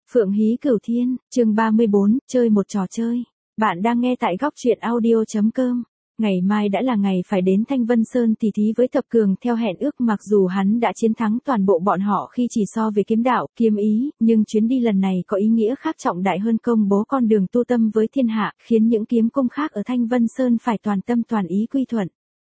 Phượng Hí Cửu Thiên, chương 34, chơi một trò chơi. Bạn đang nghe tại góc truyện audio.com. Ngày mai đã là ngày phải đến Thanh Vân Sơn tỉ thí với Thập Cường theo hẹn ước, mặc dù hắn đã chiến thắng toàn bộ bọn họ khi chỉ so về kiếm đạo, kiếm ý, nhưng chuyến đi lần này có ý nghĩa khác trọng đại hơn, công bố con đường tu tâm với thiên hạ, khiến những kiếm cung khác ở Thanh Vân Sơn phải toàn tâm toàn ý quy thuận.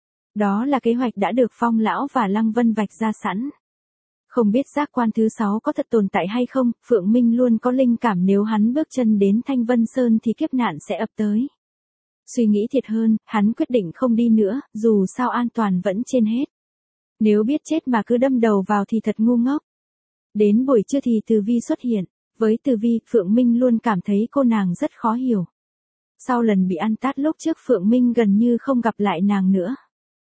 Đó là kế hoạch đã được Phong lão và Lăng Vân vạch ra sẵn. Không biết giác quan thứ 6 có thật tồn tại hay không, Phượng Minh luôn có linh cảm nếu hắn bước chân đến Thanh Vân Sơn thì kiếp nạn sẽ ập tới. Suy nghĩ thiệt hơn, hắn quyết định không đi nữa, dù sao an toàn vẫn trên hết. Nếu biết chết mà cứ đâm đầu vào thì thật ngu ngốc. Đến buổi trưa thì Từ Vi xuất hiện. Với Từ Vi, Phượng Minh luôn cảm thấy cô nàng rất khó hiểu. Sau lần bị ăn tát lúc trước, Phượng Minh gần như không gặp lại nàng nữa.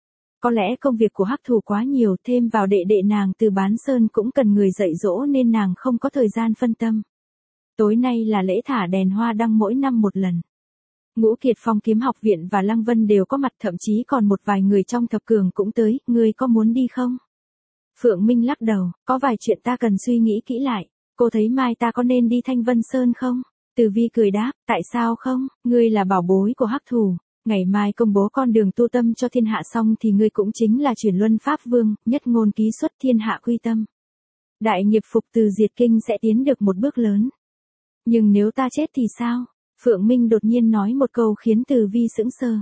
Có lẽ công việc của Hắc Thù quá nhiều, thêm vào đệ đệ nàng Từ Bán Sơn cũng cần người dạy dỗ nên nàng không có thời gian phân tâm. Tối nay là lễ thả đèn hoa đăng mỗi năm một lần. Ngũ Kiệt Phong Kiếm Học Viện và Lăng Vân đều có mặt, thậm chí còn một vài người trong Thập Cường cũng tới, ngươi có muốn đi không? Phượng Minh lắc đầu, có vài chuyện ta cần suy nghĩ kỹ lại, cô thấy mai ta có nên đi Thanh Vân Sơn không? Từ Vi cười đáp, tại sao không, ngươi là bảo bối của Hắc Thù. Ngày mai công bố con đường tu tâm cho thiên hạ xong thì ngươi cũng chính là chuyển luân pháp vương, nhất ngôn ký xuất thiên hạ quy tâm. Đại nghiệp phục từ diệt kinh sẽ tiến được một bước lớn. Nhưng nếu ta chết thì sao? Phượng Minh đột nhiên nói một câu khiến Từ Vi sững sờ.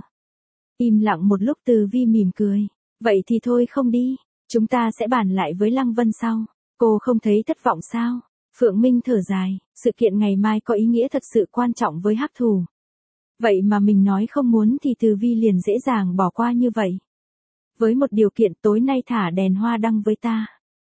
Im lặng một lúc, Từ Vi mỉm cười. Vậy thì thôi không đi, chúng ta sẽ bàn lại với Lăng Vân sau. Cô không thấy thất vọng sao? Phượng Minh thở dài, sự kiện ngày mai có ý nghĩa thật sự quan trọng với Hắc Thù. Vậy mà mình nói không muốn thì Từ Vi liền dễ dàng bỏ qua như vậy. Với một điều kiện, tối nay thả đèn hoa đăng với ta.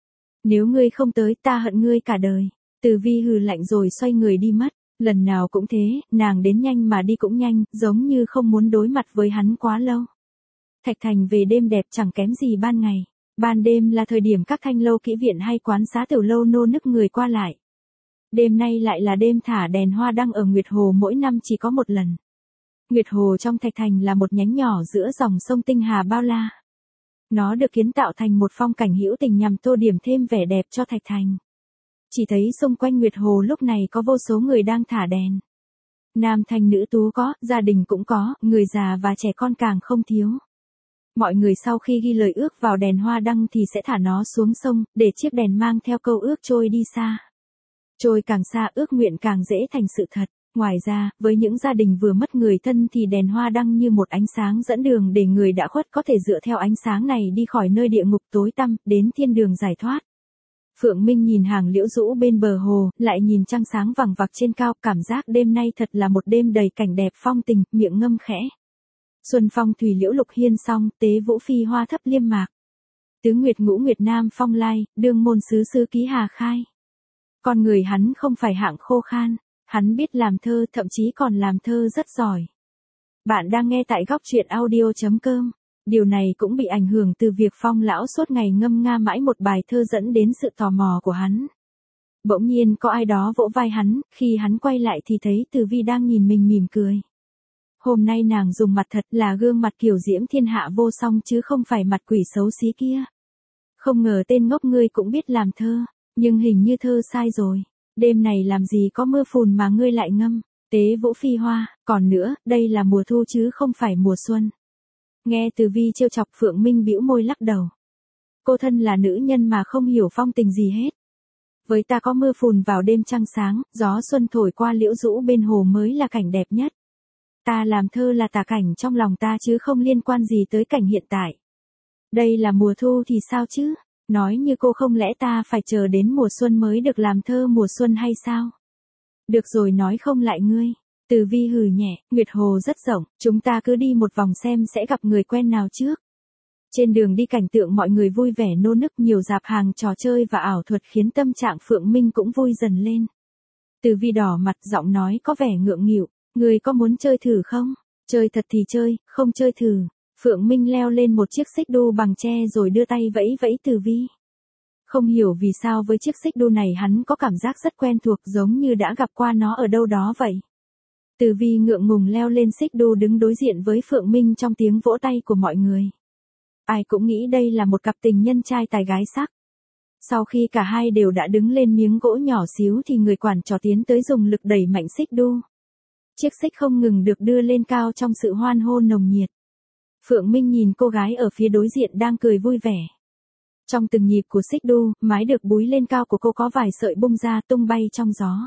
Nếu ngươi không tới, ta hận ngươi cả đời. Từ Vi hừ lạnh rồi xoay người đi mất. Lần nào cũng thế, nàng đến nhanh mà đi cũng nhanh, giống như không muốn đối mặt với hắn quá lâu. Thạch Thành về đêm đẹp chẳng kém gì ban ngày. Ban đêm là thời điểm các thanh lâu kỹ viện hay quán xá tiểu lâu nô nức người qua lại. Đêm nay lại là đêm thả đèn hoa đăng ở Nguyệt Hồ, mỗi năm chỉ có một lần. Nguyệt Hồ trong Thạch Thành là một nhánh nhỏ giữa dòng sông Tinh Hà bao la. Nó được kiến tạo thành một phong cảnh hữu tình nhằm tô điểm thêm vẻ đẹp cho Thạch Thành. Chỉ thấy xung quanh Nguyệt Hồ lúc này có vô số người đang thả đèn. Nam thanh nữ tú có, gia đình cũng có, người già và trẻ con càng không thiếu. Mọi người sau khi ghi lời ước vào đèn hoa đăng thì sẽ thả nó xuống sông, để chiếc đèn mang theo câu ước trôi đi xa. Trôi càng xa, ước nguyện càng dễ thành sự thật. Ngoài ra, với những gia đình vừa mất người thân thì đèn hoa đăng như một ánh sáng dẫn đường để người đã khuất có thể dựa theo ánh sáng này đi khỏi nơi địa ngục tối tăm, đến thiên đường giải thoát. Phượng Minh nhìn hàng liễu rũ bên bờ hồ, lại nhìn trăng sáng vằng vặc trên cao, cảm giác đêm nay thật là một đêm đầy cảnh đẹp phong tình, miệng ngâm khẽ. Xuân phong thủy liễu lục hiên song, tế vũ phi hoa thấp liêm mạc. Tứ nguyệt ngũ nguyệt nam phong lai, đương môn sứ sư ký hà khai. Con người hắn không phải hạng khô khan. Hắn biết làm thơ, thậm chí còn làm thơ rất giỏi. Bạn đang nghe tại góc truyện audio.com. Điều này cũng bị ảnh hưởng từ việc Phong lão suốt ngày ngâm nga mãi một bài thơ dẫn đến sự tò mò của hắn. Bỗng nhiên có ai đó vỗ vai hắn, khi hắn quay lại thì thấy Từ Vi đang nhìn mình mỉm cười. Hôm nay nàng dùng mặt thật, là gương mặt kiều diễm thiên hạ vô song chứ không phải mặt quỷ xấu xí kia. Không ngờ tên ngốc ngươi cũng biết làm thơ, nhưng hình như thơ sai rồi. Đêm này làm gì có mưa phùn mà ngươi lại ngâm, tế vũ phi hoa, còn nữa, đây là mùa thu chứ không phải mùa xuân. Nghe Từ Vi trêu chọc, Phượng Minh bĩu môi lắc đầu. Cô thân là nữ nhân mà không hiểu phong tình gì hết. Với ta có mưa phùn vào đêm trăng sáng, gió xuân thổi qua liễu rũ bên hồ mới là cảnh đẹp nhất. Ta làm thơ là tả cảnh trong lòng ta chứ không liên quan gì tới cảnh hiện tại. Đây là mùa thu thì sao chứ? Nói như cô không lẽ ta phải chờ đến mùa xuân mới được làm thơ mùa xuân hay sao? Được rồi, nói không lại ngươi. Từ Vi hừ nhẹ, Nguyệt Hồ rất rộng, chúng ta cứ đi một vòng xem sẽ gặp người quen nào trước. Trên đường đi cảnh tượng mọi người vui vẻ nô nức, nhiều dạp hàng trò chơi và ảo thuật khiến tâm trạng Phượng Minh cũng vui dần lên. Từ Vi đỏ mặt, giọng nói có vẻ ngượng nghịu, ngươi có muốn chơi thử không? Chơi thật thì chơi, không chơi thử. Phượng Minh leo lên một chiếc xích đu bằng tre rồi đưa tay vẫy vẫy Từ Vi. Không hiểu vì sao với chiếc xích đu này hắn có cảm giác rất quen thuộc, giống như đã gặp qua nó ở đâu đó vậy. Từ Vi ngượng ngùng leo lên xích đu đứng đối diện với Phượng Minh trong tiếng vỗ tay của mọi người. Ai cũng nghĩ đây là một cặp tình nhân trai tài gái sắc. Sau khi cả hai đều đã đứng lên miếng gỗ nhỏ xíu thì người quản trò tiến tới dùng lực đẩy mạnh xích đu. Chiếc xích không ngừng được đưa lên cao trong sự hoan hô nồng nhiệt. Phượng Minh nhìn cô gái ở phía đối diện đang cười vui vẻ. Trong từng nhịp của xích đu, mái được búi lên cao của cô có vài sợi bung ra tung bay trong gió.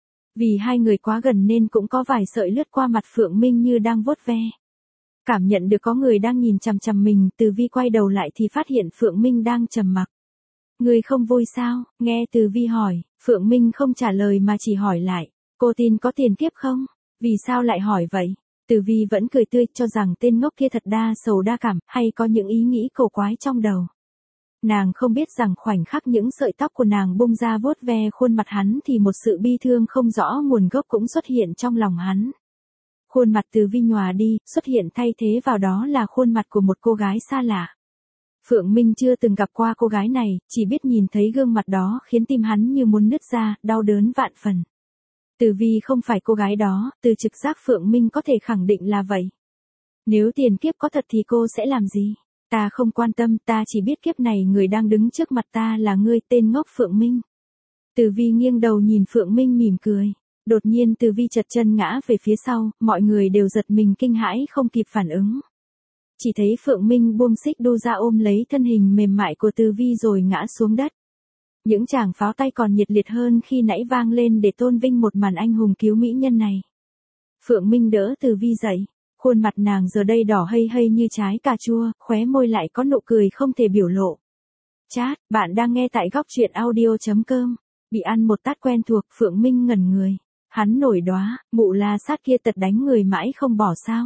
Vì hai người quá gần nên cũng có vài sợi lướt qua mặt Phượng Minh như đang vuốt ve. Cảm nhận được có người đang nhìn chằm chằm mình, Từ Vi quay đầu lại thì phát hiện Phượng Minh đang trầm mặc. Người không vui sao? Nghe Từ Vi hỏi, Phượng Minh không trả lời mà chỉ hỏi lại, cô tin có tiền kiếp không? Vì sao lại hỏi vậy? Từ Vi vẫn cười tươi cho rằng tên ngốc kia thật đa sầu đa cảm, hay có những ý nghĩ cổ quái trong đầu. Nàng không biết rằng khoảnh khắc những sợi tóc của nàng bung ra vuốt ve khuôn mặt hắn thì một sự bi thương không rõ nguồn gốc cũng xuất hiện trong lòng hắn. Khuôn mặt Từ Vi nhòa đi, xuất hiện thay thế vào đó là khuôn mặt của một cô gái xa lạ. Phượng Minh chưa từng gặp qua cô gái này, chỉ biết nhìn thấy gương mặt đó khiến tim hắn như muốn nứt ra, đau đớn vạn phần. Từ Vi không phải cô gái đó, từ trực giác Phượng Minh có thể khẳng định là vậy. Nếu tiền kiếp có thật thì cô sẽ làm gì? Ta không quan tâm, ta chỉ biết kiếp này người đang đứng trước mặt ta là ngươi, tên ngốc Phượng Minh. Từ Vi nghiêng đầu nhìn Phượng Minh mỉm cười. Đột nhiên Từ Vi chật chân ngã về phía sau, mọi người đều giật mình kinh hãi không kịp phản ứng. Chỉ thấy Phượng Minh buông xích đu ra ôm lấy thân hình mềm mại của Từ Vi rồi ngã xuống đất. Những tràng pháo tay còn nhiệt liệt hơn khi nãy vang lên để tôn vinh một màn anh hùng cứu mỹ nhân này. Phượng Minh đỡ Từ Vi dậy, khuôn mặt nàng giờ đây đỏ hây hây như trái cà chua, khóe môi lại có nụ cười không thể biểu lộ. Chat, bạn đang nghe tại góc truyện audio.com. Bị ăn một tát quen thuộc, Phượng Minh ngẩn người. Hắn nổi đoá, mụ La Sát kia tật đánh người mãi không bỏ sao.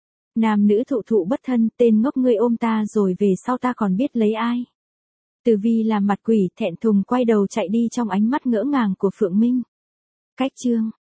Nam nữ thụ thụ bất thân, tên ngốc ngươi ôm ta rồi về sau ta còn biết lấy ai. Từ Vi làm mặt quỷ thẹn thùng quay đầu chạy đi trong ánh mắt ngỡ ngàng của Phượng Minh. Cách chương